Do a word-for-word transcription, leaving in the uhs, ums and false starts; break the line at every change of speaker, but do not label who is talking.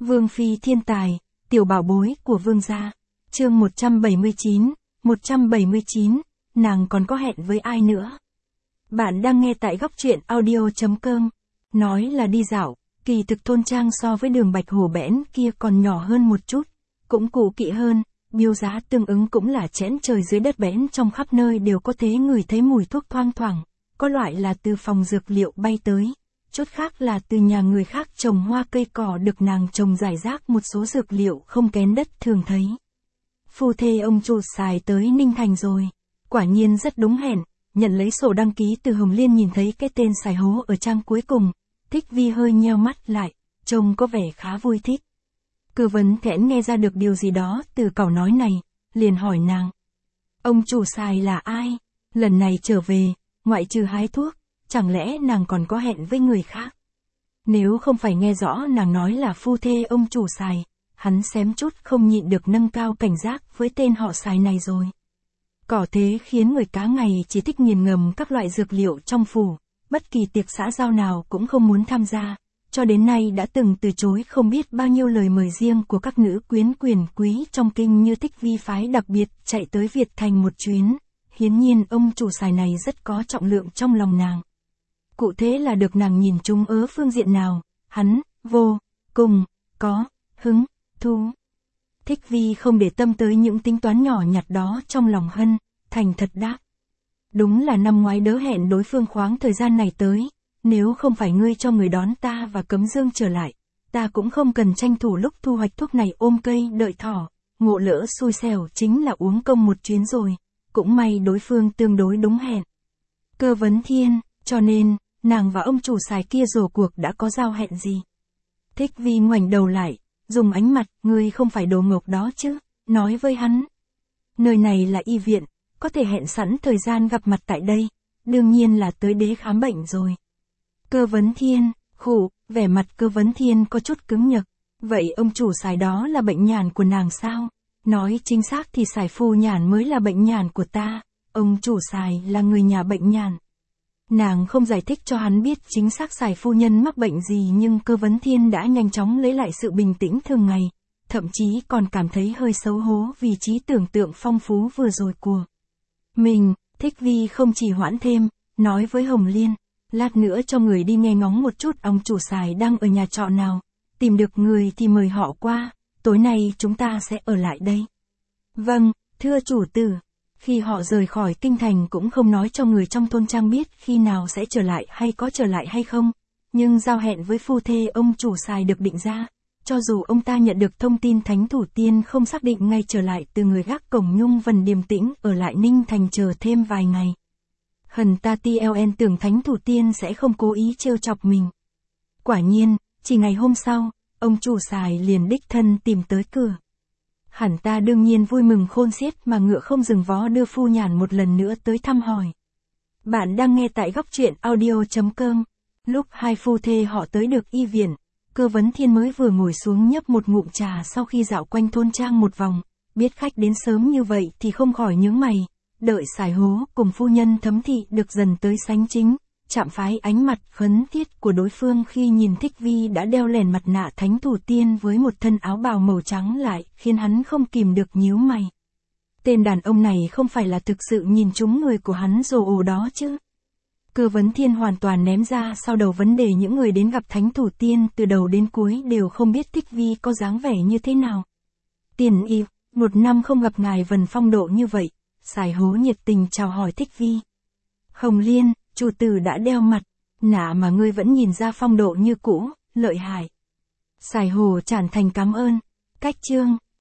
Vương phi thiên tài, tiểu bảo bối của vương gia. Chương một trăm bảy mươi chín, một trăm bảy mươi chín, nàng còn có hẹn với ai nữa? Bạn đang nghe tại góc truyện audio chấm com. Nói là đi dạo, kỳ thực thôn trang so với đường Bạch Hồ bẽn kia còn nhỏ hơn một chút, cũng cũ kỹ hơn, biêu giá tương ứng cũng là chẽn trời dưới đất bẽn, trong khắp nơi đều có thể ngửi thấy mùi thuốc thoang thoảng, có loại là từ phòng dược liệu bay tới, chút khác là từ nhà người khác trồng hoa cây cỏ được nàng trồng rải rác một số dược liệu không kén đất thường thấy. Phu thê ông chủ Sài tới Ninh Thành rồi, quả nhiên rất đúng hẹn, nhận lấy sổ đăng ký từ Hồng Liên nhìn thấy cái tên Sài hố ở trang cuối cùng, Thích Vi hơi nheo mắt lại, trông có vẻ khá vui thích. Cư vấn thẽn nghe ra được điều gì đó từ câu nói này, liền hỏi nàng. Ông chủ Sài là ai? Lần này trở về, ngoại trừ hái thuốc, chẳng lẽ nàng còn có hẹn với người khác? Nếu không phải nghe rõ nàng nói là phu thê ông chủ Sài, hắn xém chút không nhịn được nâng cao cảnh giác với tên họ Sài này rồi. Cỏ thế khiến người cá ngày chỉ thích nghiền ngầm các loại dược liệu trong phủ, bất kỳ tiệc xã giao nào cũng không muốn tham gia, cho đến nay đã từng từ chối không biết bao nhiêu lời mời riêng của các nữ quyến quyền quý trong kinh như Thích Vi phái đặc biệt chạy tới Việt Thành một chuyến, hiển nhiên ông chủ Sài này rất có trọng lượng trong lòng nàng. Cụ thể là được nàng nhìn trúng ở phương diện nào, hắn, vô, cùng, có, hứng, thú. Thích Vi không để tâm tới những tính toán nhỏ nhặt đó trong lòng Hân, thành thật đáp. Đúng là năm ngoái đỡ hẹn đối phương khoáng thời gian này tới, nếu không phải ngươi cho người đón ta và cấm dương trở lại, ta cũng không cần tranh thủ lúc thu hoạch thuốc này ôm cây đợi thỏ, ngộ lỡ xui xẻo chính là uống công một chuyến rồi, cũng may đối phương tương đối đúng hẹn. Cơ vấn thiên, cho nên, nàng và ông chủ Sài kia rồ cuộc đã có giao hẹn gì? Thích Vi ngoảnh đầu lại, dùng ánh mặt, ngươi không phải đồ ngốc đó chứ, nói với hắn. Nơi này là y viện, có thể hẹn sẵn thời gian gặp mặt tại đây, đương nhiên là tới đế khám bệnh rồi. Cơ vấn thiên, khủ, vẻ mặt cơ vấn thiên có chút cứng nhật, vậy ông chủ Sài đó là bệnh nhàn của nàng sao? Nói chính xác thì Sài phu nhàn mới là bệnh nhàn của ta, ông chủ Sài là người nhà bệnh nhàn. Nàng không giải thích cho hắn biết chính xác Sài phu nhân mắc bệnh gì, nhưng cơ vấn thiên đã nhanh chóng lấy lại sự bình tĩnh thường ngày, thậm chí còn cảm thấy hơi xấu hổ vì trí tưởng tượng phong phú vừa rồi của mình. Thích Vi không chỉ hoãn thêm, nói với Hồng Liên, lát nữa cho người đi nghe ngóng một chút ông chủ Sài đang ở nhà trọ nào, tìm được người thì mời họ qua, tối nay chúng ta sẽ ở lại đây. Vâng, thưa chủ tử. Khi họ rời khỏi kinh thành cũng không nói cho người trong thôn trang biết khi nào sẽ trở lại hay có trở lại hay không, nhưng giao hẹn với phu thê ông chủ Sài được định ra, cho dù ông ta nhận được thông tin Thánh Thủ Tiên không xác định ngay trở lại từ người gác cổng Nhung Vân điềm tĩnh ở lại Ninh Thành chờ thêm vài ngày. Hần ta tln tưởng Thánh Thủ Tiên sẽ không cố ý trêu chọc mình. Quả nhiên, chỉ ngày hôm sau, ông chủ Sài liền đích thân tìm tới cửa. Hẳn ta đương nhiên vui mừng khôn xiết mà ngựa không dừng vó đưa phu nhàn một lần nữa tới thăm hỏi. Bạn đang nghe tại góc truyện audio chấm com. Lúc hai phu thê họ tới được y viện, cơ vấn thiên mới vừa ngồi xuống nhấp một ngụm trà sau khi dạo quanh thôn trang một vòng, biết khách đến sớm như vậy thì không khỏi nhướng mày, đợi Sài hố cùng phu nhân Thấm Thị được dần tới sánh chính, chạm phái ánh mặt khấn thiết của đối phương khi nhìn Thích Vi đã đeo lèn mặt nạ Thánh Thủ Tiên với một thân áo bào màu trắng lại khiến hắn không kìm được nhíu mày. Tên đàn ông này không phải là thực sự nhìn trúng người của hắn rồ ồ đó chứ? Cơ vấn thiên hoàn toàn ném ra sau đầu vấn đề những người đến gặp Thánh Thủ Tiên từ đầu đến cuối đều không biết Thích Vi có dáng vẻ như thế nào. Tiền y, một năm không gặp ngài Vân phong độ như vậy, Sài hố nhiệt tình chào hỏi Thích Vi. Hồng Liên, chủ tử đã đeo mặt nạ mà ngươi vẫn nhìn ra phong độ như cũ, lợi hại. Sài hồ tràn thành cảm ơn. Cách chương